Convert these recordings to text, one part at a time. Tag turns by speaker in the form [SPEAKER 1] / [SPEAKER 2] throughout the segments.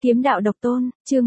[SPEAKER 1] Kiếm đạo độc tôn, chương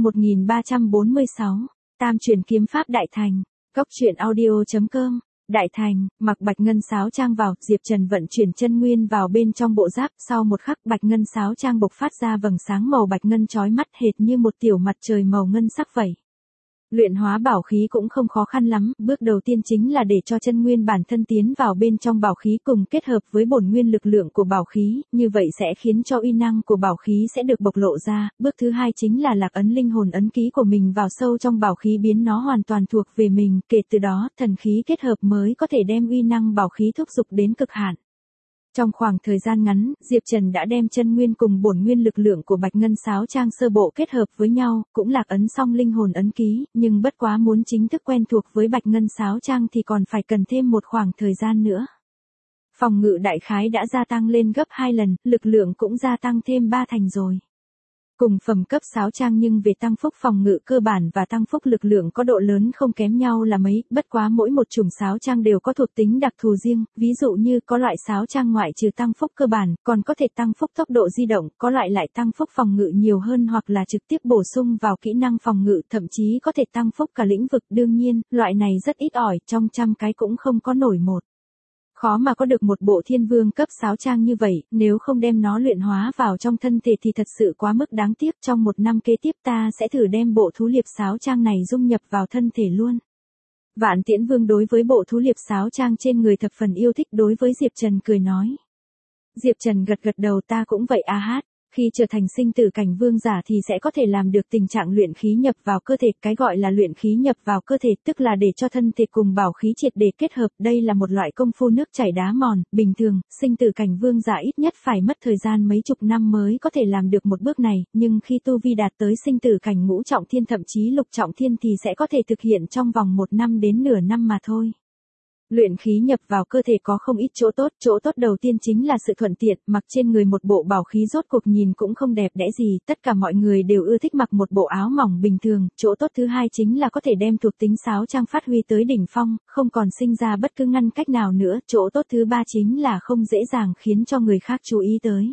[SPEAKER 1] 1346, Tam truyền kiếm pháp đại thành, góc truyện audio.com, đại thành, mặc bạch ngân sáo trang vào, Diệp Trần vận chuyển chân nguyên vào bên trong bộ giáp, sau một khắc bạch ngân sáo trang bộc phát ra vầng sáng màu bạch ngân chói mắt hệt như một tiểu mặt trời màu ngân sắc vậy. Luyện hóa bảo khí cũng không khó khăn lắm, bước đầu tiên chính là để cho chân nguyên bản thân tiến vào bên trong bảo khí cùng kết hợp với bổn nguyên lực lượng của bảo khí, như vậy sẽ khiến cho uy năng của bảo khí sẽ được bộc lộ ra. Bước thứ hai chính là lạc ấn linh hồn ấn ký của mình vào sâu trong bảo khí, biến nó hoàn toàn thuộc về mình, kể từ đó, thần khí kết hợp mới có thể đem uy năng bảo khí thúc giục đến cực hạn. Trong khoảng thời gian ngắn, Diệp Trần đã đem chân nguyên cùng bổn nguyên lực lượng của bạch ngân sáo trang sơ bộ kết hợp với nhau, cũng lạc ấn xong linh hồn ấn ký, nhưng bất quá muốn chính thức quen thuộc với bạch ngân sáo trang thì còn phải cần thêm một khoảng thời gian nữa. Phòng ngự đại khái đã gia tăng lên gấp 2 lần, lực lượng cũng gia tăng thêm 3 thành rồi. Cùng phẩm cấp sáo trang nhưng về tăng phúc phòng ngự cơ bản và tăng phúc lực lượng có độ lớn không kém nhau là mấy, bất quá mỗi một chủng sáo trang đều có thuộc tính đặc thù riêng, ví dụ như có loại sáo trang ngoại trừ tăng phúc cơ bản, còn có thể tăng phúc tốc độ di động, có loại lại tăng phúc phòng ngự nhiều hơn hoặc là trực tiếp bổ sung vào kỹ năng phòng ngự, thậm chí có thể tăng phúc cả lĩnh vực. Đương nhiên, loại này rất ít ỏi, trong 100 cái cũng không có nổi một. Khó mà có được một bộ thiên vương cấp sáo trang như vậy, nếu không đem nó luyện hóa vào trong thân thể thì thật sự quá mức đáng tiếc. Trong 1 năm kế tiếp ta sẽ thử đem bộ thú liệp sáo trang này dung nhập vào thân thể luôn. Vạn Tiễn Vương đối với bộ thú liệp sáo trang trên người thập phần yêu thích, đối với Diệp Trần cười nói. Diệp Trần gật gật đầu, ta cũng vậy a hát. Khi trở thành sinh tử cảnh vương giả thì sẽ có thể làm được tình trạng luyện khí nhập vào cơ thể. Cái gọi là luyện khí nhập vào cơ thể tức là để cho thân thể cùng bảo khí triệt để kết hợp. Đây là một loại công phu nước chảy đá mòn. Bình thường, sinh tử cảnh vương giả ít nhất phải mất thời gian mấy chục năm mới có thể làm được một bước này. Nhưng khi tu vi đạt tới sinh tử cảnh ngũ trọng thiên thậm chí lục trọng thiên thì sẽ có thể thực hiện trong vòng 1 năm đến nửa năm mà thôi. Luyện khí nhập vào cơ thể có không ít chỗ tốt đầu tiên chính là sự thuận tiện, mặc trên người một bộ bảo khí rốt cuộc nhìn cũng không đẹp đẽ gì, tất cả mọi người đều ưa thích mặc một bộ áo mỏng bình thường. Chỗ tốt thứ hai chính là có thể đem thuộc tính sáo trang phát huy tới đỉnh phong, không còn sinh ra bất cứ ngăn cách nào nữa. Chỗ tốt thứ ba chính là không dễ dàng khiến cho người khác chú ý tới.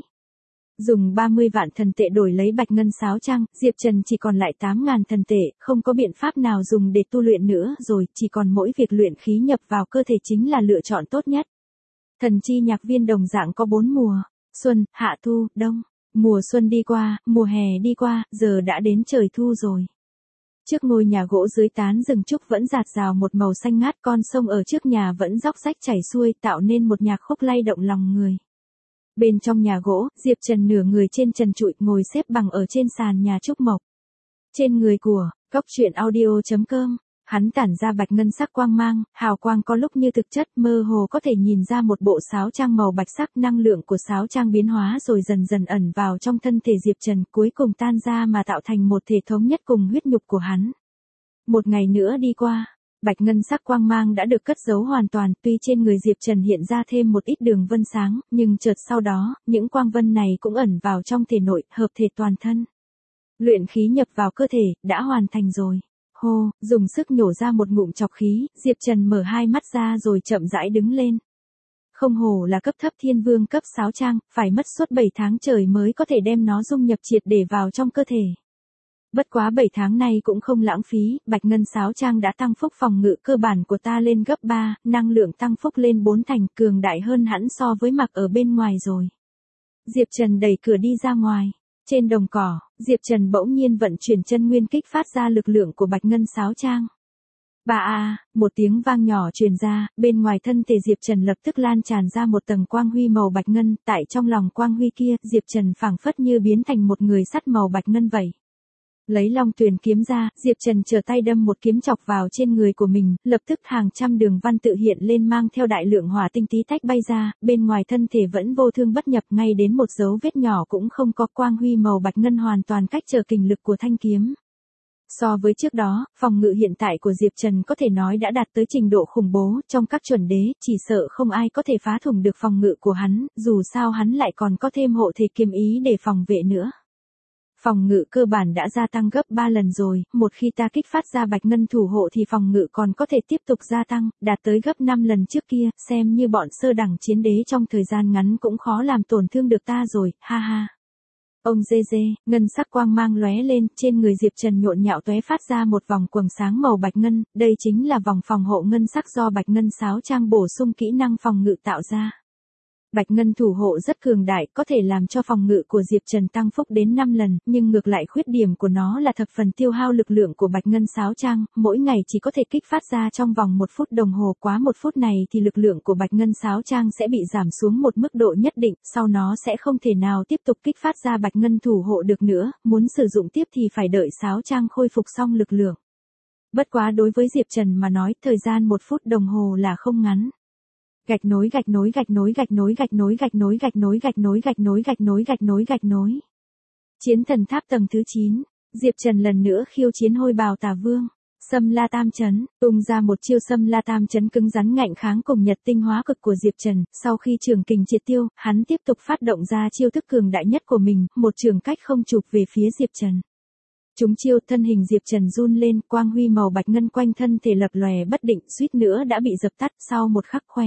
[SPEAKER 1] Dùng 30 vạn thần tệ đổi lấy bạch ngân sáo trang, Diệp Trần chỉ còn lại 8.000 thần tệ, không có biện pháp nào dùng để tu luyện nữa rồi, chỉ còn mỗi việc luyện khí nhập vào cơ thể chính là lựa chọn tốt nhất. Thần chi nhạc viên đồng dạng có 4 mùa, xuân, hạ thu, đông. Mùa xuân đi qua, mùa hè đi qua, giờ đã đến trời thu rồi. Trước ngôi nhà gỗ dưới tán rừng trúc vẫn rạt rào một màu xanh ngát, con sông ở trước nhà vẫn róc rách chảy xuôi, tạo nên một nhạc khúc lay động lòng người. Bên trong nhà gỗ, Diệp Trần nửa người trên trần trụi ngồi xếp bằng ở trên sàn nhà trúc mộc. Trên người của, góc truyện audio.com, hắn tản ra bạch ngân sắc quang mang, hào quang có lúc như thực chất, mơ hồ có thể nhìn ra một bộ sáo trang màu bạch sắc. Năng lượng của sáo trang biến hóa rồi dần dần ẩn vào trong thân thể Diệp Trần, cuối cùng tan ra mà tạo thành một thể thống nhất cùng huyết nhục của hắn. Một ngày nữa đi qua. Bạch ngân sắc quang mang đã được cất giấu hoàn toàn, tuy trên người Diệp Trần hiện ra thêm một ít đường vân sáng, nhưng chợt sau đó, những quang vân này cũng ẩn vào trong thể nội, hợp thể toàn thân. Luyện khí nhập vào cơ thể, đã hoàn thành rồi. Hô, dùng sức nhổ ra một ngụm trọc khí, Diệp Trần mở hai mắt ra rồi chậm rãi đứng lên. Không hổ là cấp thấp thiên vương cấp sáo trang, phải mất suốt 7 tháng trời mới có thể đem nó dung nhập triệt để vào trong cơ thể. Bất quá 7 tháng này cũng không lãng phí, bạch ngân sáo trang đã tăng phúc phòng ngự cơ bản của ta lên gấp 3, năng lượng tăng phúc lên 4 thành, cường đại hơn hẳn so với mặc ở bên ngoài rồi. Diệp Trần đẩy cửa đi ra ngoài. Trên đồng cỏ, Diệp Trần bỗng nhiên vận chuyển chân nguyên kích phát ra lực lượng của bạch ngân sáo trang. Một tiếng vang nhỏ truyền ra, bên ngoài thân thể Diệp Trần lập tức lan tràn ra một tầng quang huy màu bạch ngân, tại trong lòng quang huy kia, Diệp Trần phảng phất như biến thành một người sắt màu bạch ngân vậy. Lấy Long Tuyền kiếm ra, Diệp Trần trở tay đâm một kiếm chọc vào trên người của mình, lập tức hàng trăm đường văn tự hiện lên mang theo đại lượng hỏa tinh tí tách bay ra, bên ngoài thân thể vẫn vô thương bất nhập, ngay đến một dấu vết nhỏ cũng không có. Quang huy màu bạch ngân hoàn toàn cách trở kình lực của thanh kiếm. So với trước đó, phòng ngự hiện tại của Diệp Trần có thể nói đã đạt tới trình độ khủng bố, trong các chuẩn đế, chỉ sợ không ai có thể phá thủng được phòng ngự của hắn, dù sao hắn lại còn có thêm hộ thể kiếm ý để phòng vệ nữa. Phòng ngự cơ bản đã gia tăng gấp 3 lần rồi, một khi ta kích phát ra bạch ngân thủ hộ thì phòng ngự còn có thể tiếp tục gia tăng, đạt tới gấp 5 lần trước kia, xem như bọn sơ đẳng chiến đế trong thời gian ngắn cũng khó làm tổn thương được ta rồi, ha ha. Ông dê dê, ngân sắc quang mang lóe lên, trên người Diệp Trần nhộn nhạo tóe phát ra một vòng quầng sáng màu bạch ngân, đây chính là vòng phòng hộ ngân sắc do bạch ngân sáo trang bổ sung kỹ năng phòng ngự tạo ra. Bạch ngân thủ hộ rất cường đại, có thể làm cho phòng ngự của Diệp Trần tăng phúc đến 5 lần, nhưng ngược lại khuyết điểm của nó là thập phần tiêu hao lực lượng của bạch ngân sáo trang, mỗi ngày chỉ có thể kích phát ra trong vòng 1 phút đồng hồ, quá 1 phút này thì lực lượng của bạch ngân sáo trang sẽ bị giảm xuống một mức độ nhất định, sau nó sẽ không thể nào tiếp tục kích phát ra bạch ngân thủ hộ được nữa, muốn sử dụng tiếp thì phải đợi sáo trang khôi phục xong lực lượng. Bất quá đối với Diệp Trần mà nói, thời gian 1 phút đồng hồ là không ngắn. Gạch nối. Chiến thần tháp tầng thứ 9, Diệp Trần lần nữa khiêu chiến hôi bào tà vương. Sâm La Tam Chấn, tung ra một chiêu Sâm La Tam Chấn cứng rắn ngạnh kháng cùng nhật tinh hóa cực của Diệp Trần, sau khi trường kình triệt tiêu, hắn tiếp tục phát động ra chiêu thức cường đại nhất của mình, một trường cách không chụp về phía Diệp Trần. Chúng chiêu, thân hình Diệp Trần run lên, quang huy màu bạch ngân quanh thân thể lập lòe bất định, suýt nữa đã bị dập tắt sau một khắc khóe.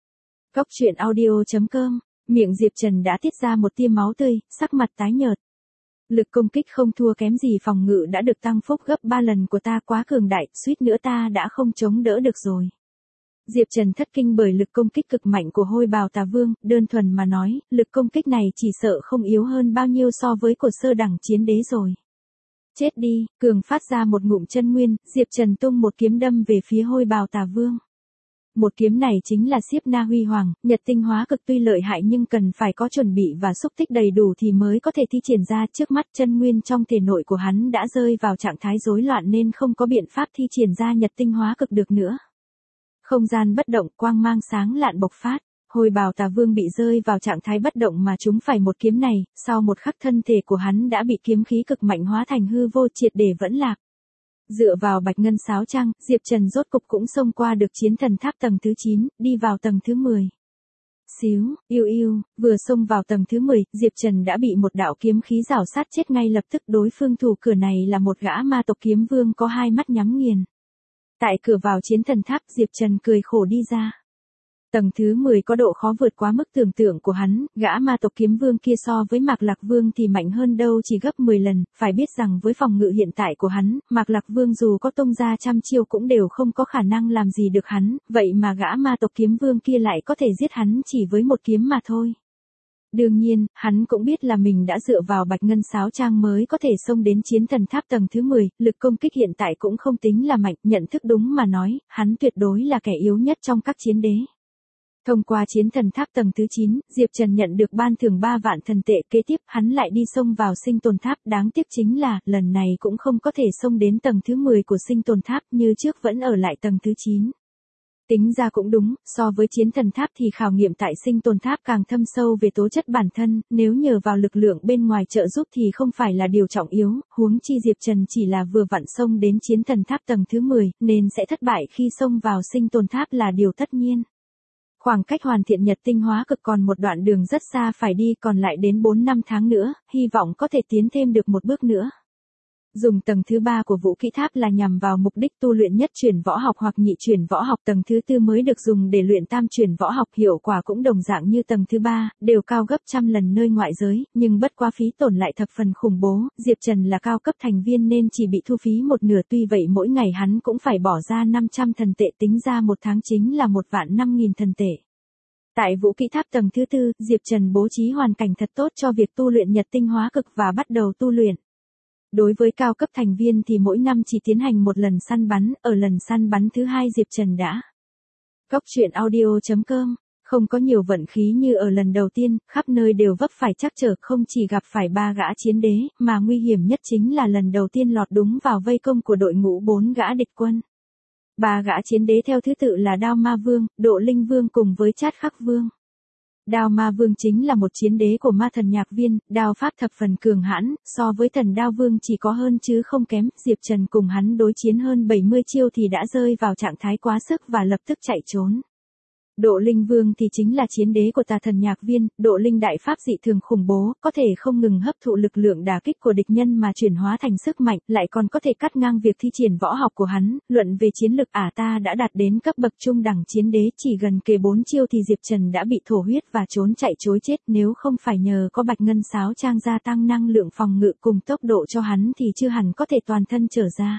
[SPEAKER 1] Góc truyện audio.com, miệng Diệp Trần đã tiết ra một tia máu tươi, sắc mặt tái nhợt. Lực công kích không thua kém gì, phòng ngự đã được tăng phúc gấp 3 lần của ta, quá cường đại, suýt nữa ta đã không chống đỡ được rồi. Diệp Trần thất kinh bởi lực công kích cực mạnh của hôi bào tà vương, đơn thuần mà nói, lực công kích này chỉ sợ không yếu hơn bao nhiêu so với của sơ đẳng chiến đế rồi. Chết đi, cường phát ra một ngụm chân nguyên, Diệp Trần tung một kiếm đâm về phía hôi bào tà vương. Một kiếm này chính là Xiếp Na Huy Hoàng, nhật tinh hóa cực tuy lợi hại nhưng cần phải có chuẩn bị và xúc tích đầy đủ thì mới có thể thi triển ra, trước mắt chân nguyên trong thể nội của hắn đã rơi vào trạng thái rối loạn nên không có biện pháp thi triển ra nhật tinh hóa cực được nữa. Không gian bất động, quang mang sáng lạn bộc phát, hôi bào tà vương bị rơi vào trạng thái bất động mà trúng phải một kiếm này, sau một khắc thân thể của hắn đã bị kiếm khí cực mạnh hóa thành hư vô, triệt để vẫn lạc. Dựa vào bạch ngân sáo trang, Diệp Trần rốt cục cũng xông qua được chiến thần tháp tầng thứ 9, đi vào tầng thứ 10. Xíu, vừa xông vào tầng thứ 10, Diệp Trần đã bị một đạo kiếm khí rảo sát chết ngay lập tức, đối phương thủ cửa này là một gã ma tộc kiếm vương có hai mắt nhắm nghiền. Tại cửa vào chiến thần tháp, Diệp Trần cười khổ đi ra. Tầng thứ 10 có độ khó vượt quá mức tưởng tượng của hắn, gã ma tộc kiếm vương kia so với Mạc Lạc Vương thì mạnh hơn đâu chỉ gấp 10 lần, phải biết rằng với phòng ngự hiện tại của hắn, Mạc Lạc Vương dù có tung ra trăm chiêu cũng đều không có khả năng làm gì được hắn, vậy mà gã ma tộc kiếm vương kia lại có thể giết hắn chỉ với một kiếm mà thôi. Đương nhiên, hắn cũng biết là mình đã dựa vào bạch ngân sáo trang mới có thể xông đến chiến thần tháp tầng thứ 10, lực công kích hiện tại cũng không tính là mạnh, nhận thức đúng mà nói, hắn tuyệt đối là kẻ yếu nhất trong các chiến đế. Thông qua chiến thần tháp tầng thứ 9, Diệp Trần nhận được ban thưởng 3 vạn thần tệ, kế tiếp hắn lại đi xông vào sinh tồn tháp, đáng tiếc chính là, lần này cũng không có thể xông đến tầng thứ 10 của sinh tồn tháp, như trước vẫn ở lại tầng thứ 9. Tính ra cũng đúng, so với chiến thần tháp thì khảo nghiệm tại sinh tồn tháp càng thâm sâu về tố chất bản thân, nếu nhờ vào lực lượng bên ngoài trợ giúp thì không phải là điều trọng yếu, huống chi Diệp Trần chỉ là vừa vặn xông đến chiến thần tháp tầng thứ 10, nên sẽ thất bại khi xông vào sinh tồn tháp là điều tất nhiên. Khoảng cách hoàn thiện nhật tinh hóa cực còn một đoạn đường rất xa phải đi, còn lại đến 4 năm tháng nữa, hy vọng có thể tiến thêm được một bước nữa. Dùng tầng thứ 3 của vũ kỹ tháp là nhằm vào mục đích tu luyện nhất chuyển võ học hoặc nhị chuyển võ học, tầng thứ 4 mới được dùng để luyện tam chuyển võ học, hiệu quả cũng đồng dạng như tầng thứ 3, đều cao gấp trăm lần nơi ngoại giới, nhưng bất quá phí tổn lại thập phần khủng bố, Diệp Trần là cao cấp thành viên nên chỉ bị thu phí một nửa, tuy vậy mỗi ngày hắn cũng phải bỏ ra 500 thần tệ, tính ra một tháng chính là 1.500.000 thần tệ. Tại vũ kỹ tháp tầng thứ 4, Diệp Trần bố trí hoàn cảnh thật tốt cho việc tu luyện nhật tinh hóa cực và bắt đầu tu luyện. Đối với cao cấp thành viên thì mỗi năm chỉ tiến hành một lần săn bắn, ở lần săn bắn thứ 2 Diệp Trần đã. Góc truyện audio.com, không có nhiều vận khí như ở lần đầu tiên, khắp nơi đều vấp phải trắc trở, không chỉ gặp phải 3 gã chiến đế, mà nguy hiểm nhất chính là lần đầu tiên lọt đúng vào vây công của đội ngũ 4 gã địch quân. 3 gã chiến đế theo thứ tự là Đao Ma Vương, Độ Linh Vương cùng với Chát Khắc Vương. Đao Ma Vương chính là một chiến đế của ma thần nhạc viên, đao pháp thập phần cường hãn, so với thần Đao Vương chỉ có hơn chứ không kém, Diệp Trần cùng hắn đối chiến hơn 70 chiêu thì đã rơi vào trạng thái quá sức và lập tức chạy trốn. Độ Linh Vương thì chính là chiến đế của tà thần nhạc viên, độ linh đại pháp dị thường khủng bố, có thể không ngừng hấp thụ lực lượng đả kích của địch nhân mà chuyển hóa thành sức mạnh, lại còn có thể cắt ngang việc thi triển võ học của hắn, luận về chiến lực ta đã đạt đến cấp bậc trung đẳng chiến đế, chỉ gần kề 4 chiêu thì Diệp Trần đã bị thổ huyết và trốn chạy chối chết, nếu không phải nhờ có Bạch Ngân Sáo Trang gia tăng năng lượng phòng ngự cùng tốc độ cho hắn thì chưa hẳn có thể toàn thân trở ra.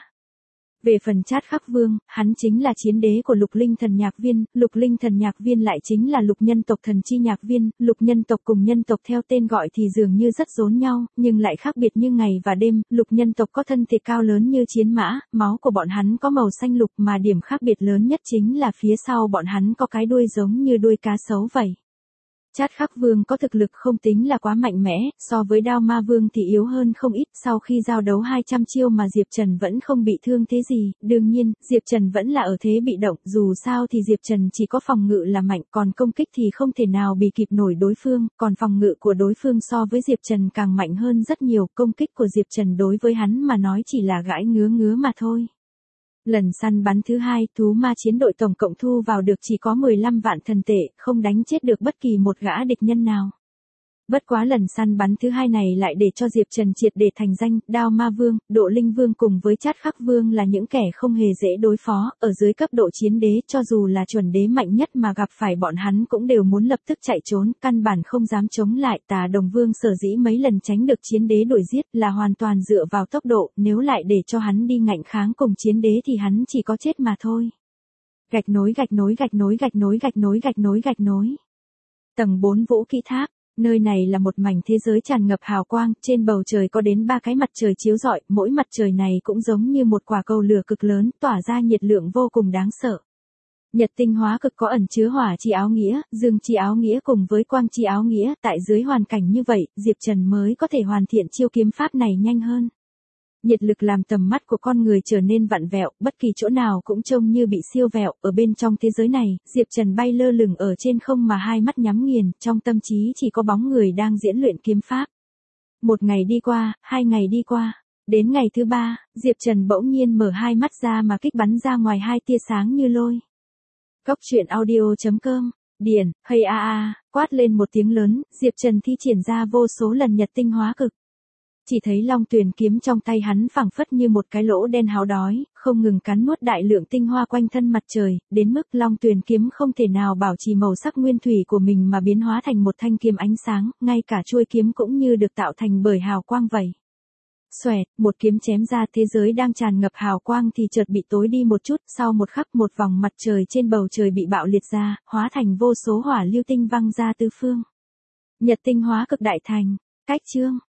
[SPEAKER 1] Về phần Trát Khắc Vương, hắn chính là chiến đế của Lục Linh Thần Nhạc Viên, Lục Linh Thần Nhạc Viên lại chính là lục nhân tộc thần chi nhạc viên, lục nhân tộc cùng nhân tộc theo tên gọi thì dường như rất giống nhau, nhưng lại khác biệt như ngày và đêm, lục nhân tộc có thân thể cao lớn như chiến mã, máu của bọn hắn có màu xanh lục mà điểm khác biệt lớn nhất chính là phía sau bọn hắn có cái đuôi giống như đuôi cá sấu vậy. Trát Khắc Vương có thực lực không tính là quá mạnh mẽ, so với Đao Ma Vương thì yếu hơn không ít, sau khi giao đấu 200 chiêu mà Diệp Trần vẫn không bị thương thế gì, đương nhiên, Diệp Trần vẫn là ở thế bị động, dù sao thì Diệp Trần chỉ có phòng ngự là mạnh, còn công kích thì không thể nào bị kịp nổi đối phương, còn phòng ngự của đối phương so với Diệp Trần càng mạnh hơn rất nhiều, công kích của Diệp Trần đối với hắn mà nói chỉ là gãi ngứa ngứa mà thôi. Lần săn bắn thứ hai, thú ma chiến đội tổng cộng thu vào được chỉ có 15 vạn thần tệ, không đánh chết được bất kỳ một gã địch nhân nào. Bất quá lần săn bắn thứ hai này lại để cho Diệp Trần triệt để thành danh, Đao Ma Vương, Độ Linh Vương cùng với Trát Khắc Vương là những kẻ không hề dễ đối phó, ở dưới cấp độ chiến đế cho dù là chuẩn đế mạnh nhất mà gặp phải bọn hắn cũng đều muốn lập tức chạy trốn, căn bản không dám chống lại. Tà Đồng Vương sở dĩ mấy lần tránh được chiến đế đuổi giết là hoàn toàn dựa vào tốc độ, nếu lại để cho hắn đi ngạnh kháng cùng chiến đế thì hắn chỉ có chết mà thôi. Gạch nối gạch nối gạch nối gạch nối gạch nối gạch nối gạch nối. Tầng 4 Vũ Kỹ Tháp. Nơi này là một mảnh thế giới tràn ngập hào quang, trên bầu trời có đến 3 cái mặt trời chiếu rọi, mỗi mặt trời này cũng giống như một quả cầu lửa cực lớn, tỏa ra nhiệt lượng vô cùng đáng sợ. Nhật tinh hóa cực có ẩn chứa hỏa chi áo nghĩa, dương chi áo nghĩa cùng với quang chi áo nghĩa, tại dưới hoàn cảnh như vậy, Diệp Trần mới có thể hoàn thiện chiêu kiếm pháp này nhanh hơn. Nhiệt lực làm tầm mắt của con người trở nên vặn vẹo, bất kỳ chỗ nào cũng trông như bị siêu vẹo, ở bên trong thế giới này, Diệp Trần bay lơ lửng ở trên không mà hai mắt nhắm nghiền, trong tâm trí chỉ có bóng người đang diễn luyện kiếm pháp. Một ngày đi qua, 2 ngày đi qua, đến ngày thứ 3, Diệp Trần bỗng nhiên mở hai mắt ra mà kích bắn ra ngoài 2 tia sáng như lôi. Góc truyện audio.com, Điền, hay quát lên một tiếng lớn, Diệp Trần thi triển ra vô số lần nhật tinh hóa cực. Chỉ thấy Long Tuyền kiếm trong tay hắn phảng phất như một cái lỗ đen háo đói, không ngừng cắn nuốt đại lượng tinh hoa quanh thân mặt trời, đến mức Long Tuyền kiếm không thể nào bảo trì màu sắc nguyên thủy của mình mà biến hóa thành một thanh kiếm ánh sáng, ngay cả chuôi kiếm cũng như được tạo thành bởi hào quang vậy. Xoẹt, một kiếm chém ra, thế giới đang tràn ngập hào quang thì chợt bị tối đi một chút, sau một khắc một vòng mặt trời trên bầu trời bị bạo liệt ra, hóa thành vô số hỏa lưu tinh văng ra tứ phương. Nhật tinh hóa cực đại thành, cách chương.